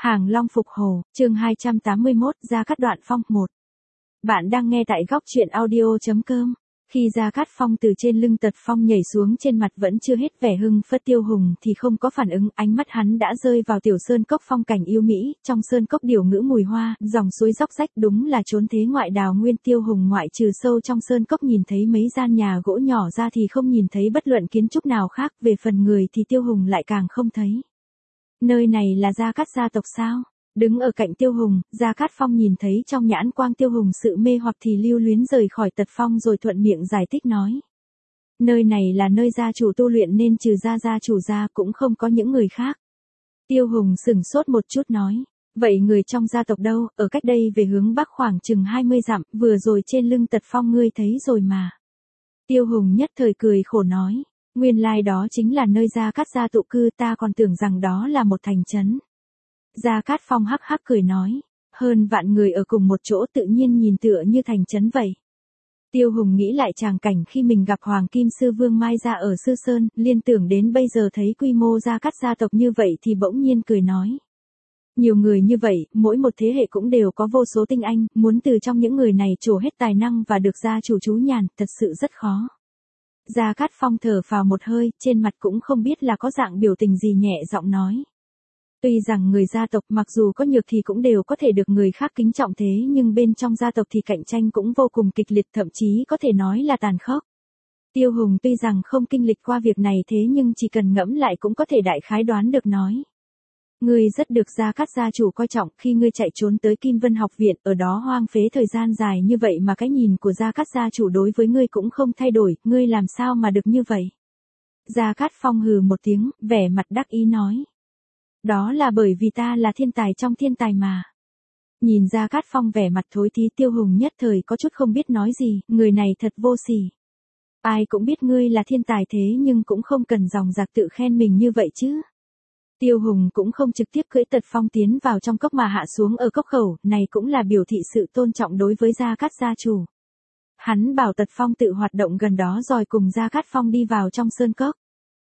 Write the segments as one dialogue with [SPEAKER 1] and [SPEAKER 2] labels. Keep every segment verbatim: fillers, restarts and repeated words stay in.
[SPEAKER 1] Hàng Long phục hồ, chương hai trăm tám mươi mốt, Gia Cát Đoạn Phong một. Bạn đang nghe tại góc truyện audio.com. Khi Gia Cát Phong từ trên lưng Tật Phong nhảy xuống, trên mặt vẫn chưa hết vẻ hưng phất. Tiêu Hùng thì không có phản ứng, ánh mắt hắn đã rơi vào tiểu sơn cốc phong cảnh yêu mỹ, trong sơn cốc điểu ngữ mùi hoa, dòng suối róc rách, đúng là trốn thế ngoại đào nguyên. Tiêu Hùng ngoại trừ sâu trong sơn cốc nhìn thấy mấy gian nhà gỗ nhỏ ra thì không nhìn thấy bất luận kiến trúc nào khác, về phần người thì Tiêu Hùng lại càng không thấy. Nơi này là Gia Cát gia tộc sao? Đứng ở cạnh Tiêu Hùng, Gia Cát Phong nhìn thấy trong nhãn quang Tiêu Hùng sự mê hoặc thì lưu luyến rời khỏi Tật Phong rồi thuận miệng giải thích nói. Nơi này là nơi gia chủ tu luyện nên trừ gia gia chủ ra cũng không có những người khác. Tiêu Hùng sửng sốt một chút nói. Vậy người trong gia tộc đâu? Ở cách đây về hướng bắc khoảng chừng hai mươi dặm, vừa rồi trên lưng Tật Phong ngươi thấy rồi mà. Tiêu Hùng nhất thời cười khổ nói. Nguyên lai đó chính là nơi Gia Cát gia tụ cư, ta còn tưởng rằng đó là một thành trấn. Gia Cát Phong hắc hắc cười nói, hơn vạn người ở cùng một chỗ tự nhiên nhìn tựa như thành trấn vậy. Tiêu Hùng nghĩ lại tràng cảnh khi mình gặp Hoàng Kim Sư Vương Mai Gia ở Sư Sơn, liên tưởng đến bây giờ thấy quy mô Gia Cát gia tộc như vậy thì bỗng nhiên cười nói. Nhiều người như vậy, mỗi một thế hệ cũng đều có vô số tinh anh, muốn từ trong những người này trổ hết tài năng và được gia chủ trú nhàn, thật sự rất khó. Gia Cát Phong thở phào một hơi, trên mặt cũng không biết là có dạng biểu tình gì, nhẹ giọng nói. Tuy rằng người gia tộc mặc dù có nhược thì cũng đều có thể được người khác kính trọng, thế nhưng bên trong gia tộc thì cạnh tranh cũng vô cùng kịch liệt, thậm chí có thể nói là tàn khốc. Tiêu Hùng tuy rằng không kinh lịch qua việc này, thế nhưng chỉ cần ngẫm lại cũng có thể đại khái đoán được nói. Ngươi rất được Gia Cát gia chủ coi trọng, khi ngươi chạy trốn tới Kim Vân học viện, ở đó hoang phế thời gian dài như vậy mà cái nhìn của Gia Cát gia chủ đối với ngươi cũng không thay đổi, ngươi làm sao mà được như vậy? Gia Cát Phong hừ một tiếng, vẻ mặt đắc ý nói. Đó là bởi vì ta là thiên tài trong thiên tài mà. Nhìn Gia Cát Phong vẻ mặt thối thí, Tiêu Hùng nhất thời có chút không biết nói gì, người này thật vô sỉ. Ai cũng biết ngươi là thiên tài thế nhưng cũng không cần dòng dạc tự khen mình như vậy chứ. Tiêu Hùng cũng không trực tiếp cưỡi Tật Phong tiến vào trong cốc mà hạ xuống ở cốc khẩu, này cũng là biểu thị sự tôn trọng đối với Gia Cát gia chủ. Hắn bảo Tật Phong tự hoạt động gần đó rồi cùng Gia Cát Phong đi vào trong sơn cốc.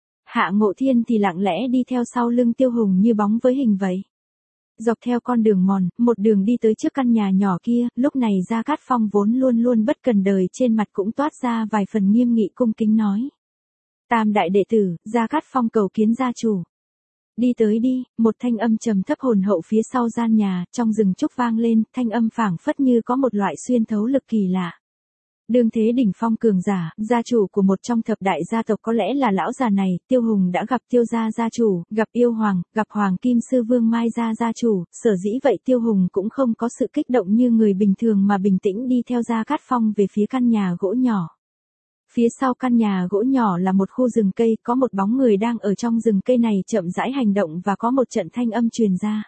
[SPEAKER 1] Hạ Ngộ Thiên thì lặng lẽ đi theo sau lưng Tiêu Hùng như bóng với hình vậy. Dọc theo con đường mòn, một đường đi tới trước căn nhà nhỏ kia, lúc này Gia Cát Phong vốn luôn luôn bất cần đời, trên mặt cũng toát ra vài phần nghiêm nghị cung kính nói. Tam đại đệ tử, Gia Cát Phong cầu kiến gia chủ. Đi tới đi, một thanh âm trầm thấp hồn hậu phía sau gian nhà, trong rừng trúc vang lên, thanh âm phảng phất như có một loại xuyên thấu lực kỳ lạ. Đương thế đỉnh phong cường giả, gia chủ của một trong thập đại gia tộc, có lẽ là lão già này. Tiêu Hùng đã gặp Tiêu gia gia chủ, gặp yêu hoàng, gặp Hoàng Kim Sư Vương Mai gia gia chủ, sở dĩ vậy Tiêu Hùng cũng không có sự kích động như người bình thường mà bình tĩnh đi theo Gia Cát Phong về phía căn nhà gỗ nhỏ. Phía sau căn nhà gỗ nhỏ là một khu rừng cây, có một bóng người đang ở trong rừng cây này chậm rãi hành động và có một trận thanh âm truyền ra.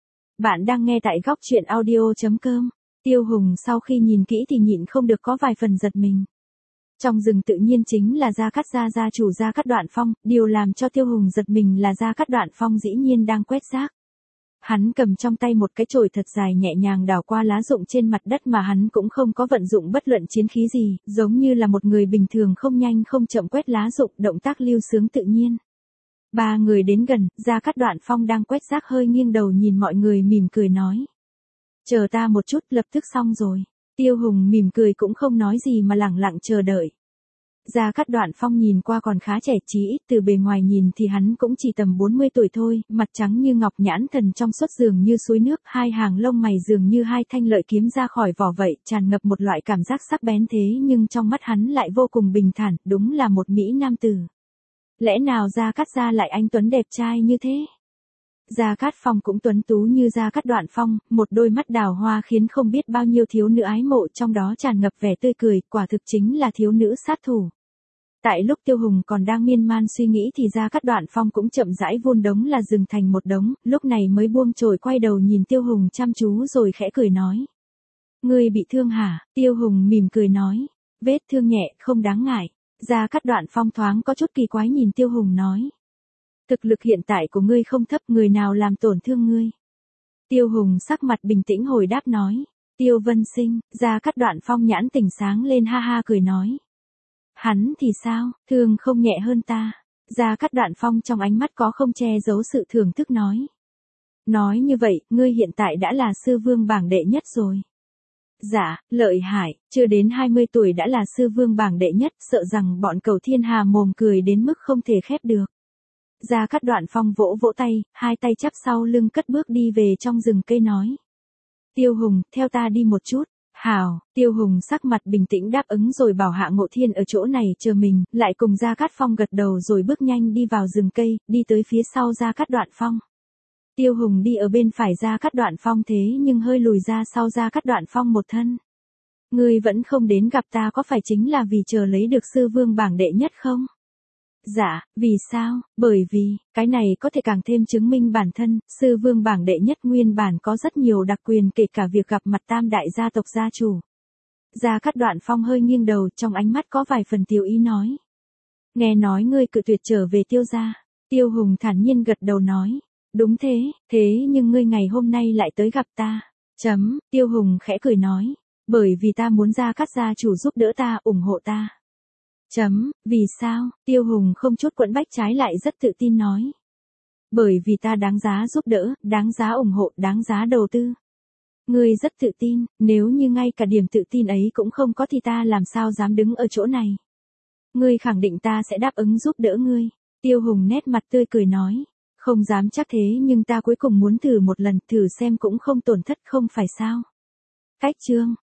[SPEAKER 1] Bạn đang nghe tại góc truyện audio.com. Tiêu Hùng sau khi nhìn kỹ thì nhịn không được có vài phần giật mình. Trong rừng tự nhiên chính là Gia Cát gia gia chủ Gia Cát Đoạn Phong, điều làm cho Tiêu Hùng giật mình là Gia Cát Đoạn Phong dĩ nhiên đang quét rác. Hắn cầm trong tay một cái chổi thật dài nhẹ nhàng đào qua lá rụng trên mặt đất mà hắn cũng không có vận dụng bất luận chiến khí gì, giống như là một người bình thường không nhanh không chậm quét lá rụng, động tác lưu sướng tự nhiên. Ba người đến gần, Gia Cát Đoạn Phong đang quét rác hơi nghiêng đầu nhìn mọi người mỉm cười nói. Chờ ta một chút, lập tức xong rồi. Tiêu Hùng mỉm cười cũng không nói gì mà lẳng lặng chờ đợi. Gia Cát Đoạn Phong nhìn qua còn khá trẻ, chí ít từ bề ngoài nhìn thì hắn cũng chỉ tầm bốn mươi tuổi thôi, mặt trắng như ngọc, nhãn thần trong suốt dường như suối nước, hai hàng lông mày dường như hai thanh lợi kiếm ra khỏi vỏ vậy, tràn ngập một loại cảm giác sắc bén, thế nhưng trong mắt hắn lại vô cùng bình thản, đúng là một mỹ nam tử. Lẽ nào Gia Cát gia lại anh tuấn đẹp trai như thế? Gia Cát Phong cũng tuấn tú như Gia Cát Đoạn Phong, một đôi mắt đào hoa khiến không biết bao nhiêu thiếu nữ ái mộ, trong đó tràn ngập vẻ tươi cười, quả thực chính là thiếu nữ sát thủ. Tại lúc Tiêu Hùng còn đang miên man suy nghĩ thì Gia Cát Đoạn Phong cũng chậm rãi vun đống là rừng thành một đống, lúc này mới buông chổi quay đầu nhìn Tiêu Hùng chăm chú rồi khẽ cười nói. Ngươi bị thương hả? Tiêu Hùng mỉm cười nói. Vết thương nhẹ, không đáng ngại. Gia Cát Đoạn Phong thoáng có chút kỳ quái nhìn Tiêu Hùng nói. Thực lực hiện tại của ngươi không thấp, người nào làm tổn thương ngươi? Tiêu Hùng sắc mặt bình tĩnh hồi đáp nói. Tiêu Vân Sinh. Gia Cát Đoạn Phong nhãn tỉnh sáng lên ha ha cười nói. Hắn thì sao, thương không nhẹ hơn ta? Gia Cát Đoạn Phong trong ánh mắt có không che giấu sự thưởng thức nói. Nói như vậy, ngươi hiện tại đã là sư vương bảng đệ nhất rồi. Dạ, lợi hại, chưa đến hai mươi tuổi đã là sư vương bảng đệ nhất, sợ rằng bọn cầu thiên hà mồm cười đến mức không thể khép được. Gia Cát Đoạn Phong vỗ vỗ tay, hai tay chắp sau lưng cất bước đi về trong rừng cây nói. Tiêu Hùng, theo ta đi một chút. Hào, Tiêu Hùng sắc mặt bình tĩnh đáp ứng rồi bảo Hạ Ngộ Thiên ở chỗ này chờ mình, lại cùng Gia Cát Phong gật đầu rồi bước nhanh đi vào rừng cây, đi tới phía sau Gia Cát Đoạn Phong. Tiêu Hùng đi ở bên phải Gia Cát Đoạn Phong thế nhưng hơi lùi ra sau Gia Cát Đoạn Phong một thân. Ngươi vẫn không đến gặp ta có phải chính là vì chờ lấy được sư vương bảng đệ nhất không? Dạ, vì sao? Bởi vì, cái này có thể càng thêm chứng minh bản thân, sư vương bảng đệ nhất nguyên bản có rất nhiều đặc quyền kể cả việc gặp mặt tam đại gia tộc gia chủ. Gia Cát Đoạn Phong hơi nghiêng đầu trong ánh mắt có vài phần tiêu ý nói. Nghe nói ngươi cự tuyệt trở về Tiêu gia. Tiêu Hùng thản nhiên gật đầu nói. Đúng thế, thế nhưng ngươi ngày hôm nay lại tới gặp ta. Chấm, Tiêu Hùng khẽ cười nói. Bởi vì ta muốn Gia Cát gia chủ giúp đỡ ta, ủng hộ ta. Chấm, vì sao? Tiêu Hùng không chút quẫn bách trái lại rất tự tin nói. Bởi vì ta đáng giá giúp đỡ, đáng giá ủng hộ, đáng giá đầu tư. Ngươi rất tự tin, nếu như ngay cả điểm tự tin ấy cũng không có thì ta làm sao dám đứng ở chỗ này. Ngươi khẳng định ta sẽ đáp ứng giúp đỡ ngươi. Tiêu Hùng nét mặt tươi cười nói. Không dám chắc thế nhưng ta cuối cùng muốn thử một lần, thử xem cũng không tổn thất không phải sao. Cách chương.